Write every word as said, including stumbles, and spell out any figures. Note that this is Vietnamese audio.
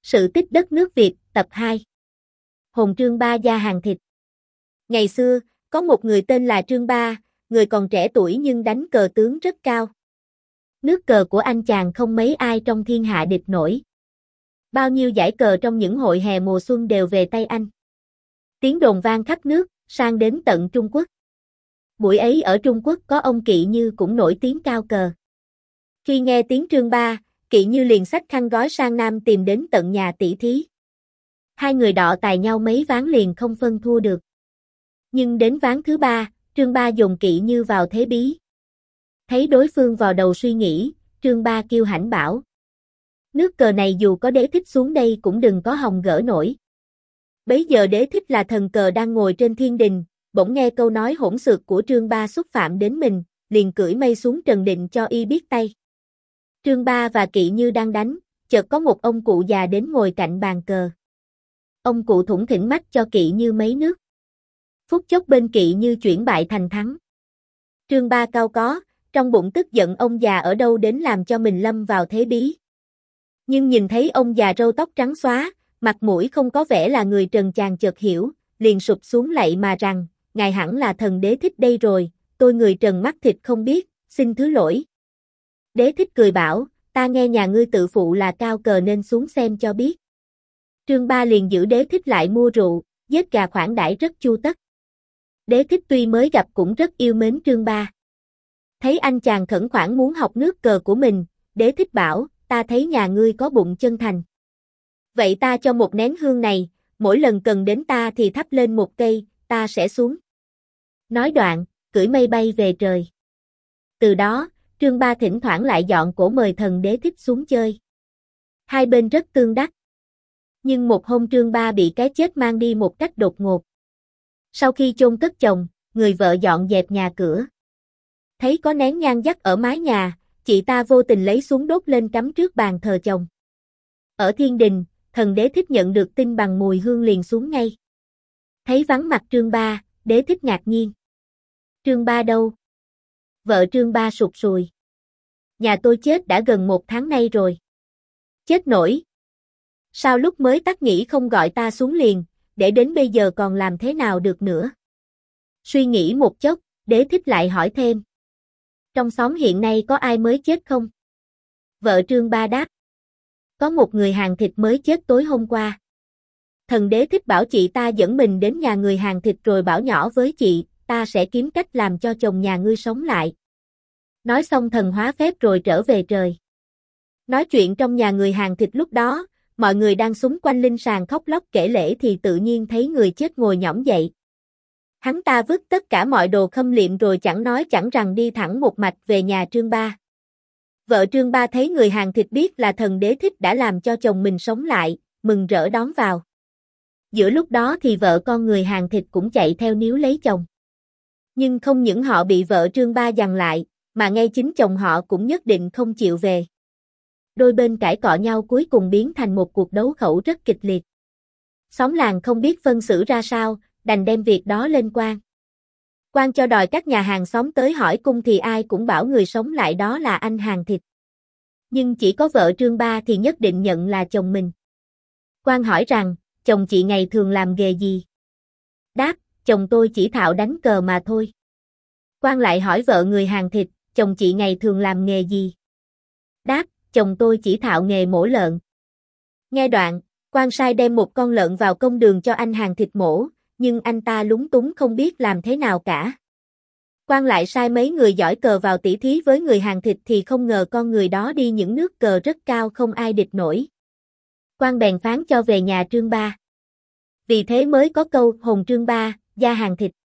Sự tích đất nước Việt, tập hai. Hồn Trương Ba gia hàng thịt. Ngày xưa, có một người tên là Trương Ba, người còn trẻ tuổi nhưng đánh cờ tướng rất cao. Nước cờ của anh chàng không mấy ai trong thiên hạ địch nổi. Bao nhiêu giải cờ trong những hội hè mùa xuân đều về tay anh. Tiếng đồn vang khắp nước, sang đến tận Trung Quốc. Buổi ấy ở Trung Quốc có ông Kỵ Như cũng nổi tiếng cao cờ. Khi nghe tiếng Trương Ba, Kỵ Như liền xách khăn gói sang Nam tìm đến tận nhà tỷ thí. Hai người đọ tài nhau mấy ván liền không phân thua được. Nhưng đến ván thứ ba, Trương Ba dồn Kỵ Như vào thế bí. Thấy đối phương vào đầu suy nghĩ, Trương Ba kêu hãnh bảo: nước cờ này dù có Đế Thích xuống đây cũng đừng có hòng gỡ nổi. Bấy giờ Đế Thích là thần cờ đang ngồi trên thiên đình, bỗng nghe câu nói hỗn xược của Trương Ba xúc phạm đến mình, liền cưỡi mây xuống trần định cho y biết tay. Trương Ba và Kỵ Như đang đánh, chợt có một ông cụ già đến ngồi cạnh bàn cờ. Ông cụ thủng thỉnh mách cho Kỵ Như mấy nước. Phút chốc bên Kỵ Như chuyển bại thành thắng. Trương Ba cau có, trong bụng tức giận ông già ở đâu đến làm cho mình lâm vào thế bí. Nhưng nhìn thấy ông già râu tóc trắng xóa, mặt mũi không có vẻ là người trần chàng chợt hiểu, liền sụp xuống lạy mà rằng: ngài hẳn là thần Đế Thích đây rồi, tôi người trần mắt thịt không biết, xin thứ lỗi. Đế Thích cười bảo: ta nghe nhà ngươi tự phụ là cao cờ nên xuống xem cho biết. Trương Ba liền giữ Đế Thích lại mua rượu, giết gà khoản đãi rất chu tất. Đế Thích tuy mới gặp cũng rất yêu mến Trương Ba. Thấy anh chàng khẩn khoản muốn học nước cờ của mình, Đế Thích bảo: ta thấy nhà ngươi có bụng chân thành. Vậy ta cho một nén hương này, mỗi lần cần đến ta thì thắp lên một cây, ta sẽ xuống. Nói đoạn, cưỡi mây bay về trời. Từ đó, Trương Ba thỉnh thoảng lại dọn cổ mời thần Đế Thích xuống chơi. Hai bên rất tương đắc. Nhưng một hôm Trương Ba bị cái chết mang đi một cách đột ngột. Sau khi chôn cất chồng, người vợ dọn dẹp nhà cửa. Thấy có nén nhang dắt ở mái nhà, chị ta vô tình lấy xuống đốt lên cắm trước bàn thờ chồng. Ở thiên đình, thần Đế Thích nhận được tin bằng mùi hương liền xuống ngay. Thấy vắng mặt Trương Ba, Đế Thích ngạc nhiên. Trương Ba đâu? Vợ Trương Ba sụt sùi. Nhà tôi chết đã gần một tháng nay rồi. Chết nổi. Sao lúc mới tắt nghỉ không gọi ta xuống liền, để đến bây giờ còn làm thế nào được nữa? Suy nghĩ một chốc, Đế Thích lại hỏi thêm: trong xóm hiện nay có ai mới chết không? Vợ Trương Ba đáp: có một người hàng thịt mới chết tối hôm qua. Thần Đế Thích bảo chị ta dẫn mình đến nhà người hàng thịt rồi bảo nhỏ với chị, ta sẽ kiếm cách làm cho chồng nhà ngươi sống lại. Nói xong thần hóa phép rồi trở về trời. Nói chuyện trong nhà người hàng thịt lúc đó, mọi người đang xúm quanh linh sàng khóc lóc kể lể thì tự nhiên thấy người chết ngồi nhõm dậy. Hắn ta vứt tất cả mọi đồ khâm liệm rồi chẳng nói chẳng rằng đi thẳng một mạch về nhà Trương Ba. Vợ Trương Ba thấy người hàng thịt biết là thần Đế Thích đã làm cho chồng mình sống lại, mừng rỡ đón vào. Giữa lúc đó thì vợ con người hàng thịt cũng chạy theo níu lấy chồng. Nhưng không những họ bị vợ Trương Ba giằng lại, mà ngay chính chồng họ cũng nhất định không chịu về. Đôi bên cãi cọ nhau cuối cùng biến thành một cuộc đấu khẩu rất kịch liệt. Xóm làng không biết phân xử ra sao, đành đem việc đó lên quan. Quan cho đòi các nhà hàng xóm tới hỏi cung thì ai cũng bảo người sống lại đó là anh hàng thịt. Nhưng chỉ có vợ Trương Ba thì nhất định nhận là chồng mình. Quan hỏi rằng, chồng chị ngày thường làm nghề gì? Đáp, chồng tôi chỉ thạo đánh cờ mà thôi. Quan lại hỏi vợ người hàng thịt, chồng chị ngày thường làm nghề gì? Đáp, chồng tôi chỉ thạo nghề mổ lợn. Nghe đoạn, quan sai đem một con lợn vào công đường cho anh hàng thịt mổ, nhưng anh ta lúng túng không biết làm thế nào cả. Quan lại sai mấy người giỏi cờ vào tỉ thí với người hàng thịt thì không ngờ con người đó đi những nước cờ rất cao không ai địch nổi. Quan bèn phán cho về nhà Trương Ba. Vì thế mới có câu hồn Trương Ba, gia hàng thịt.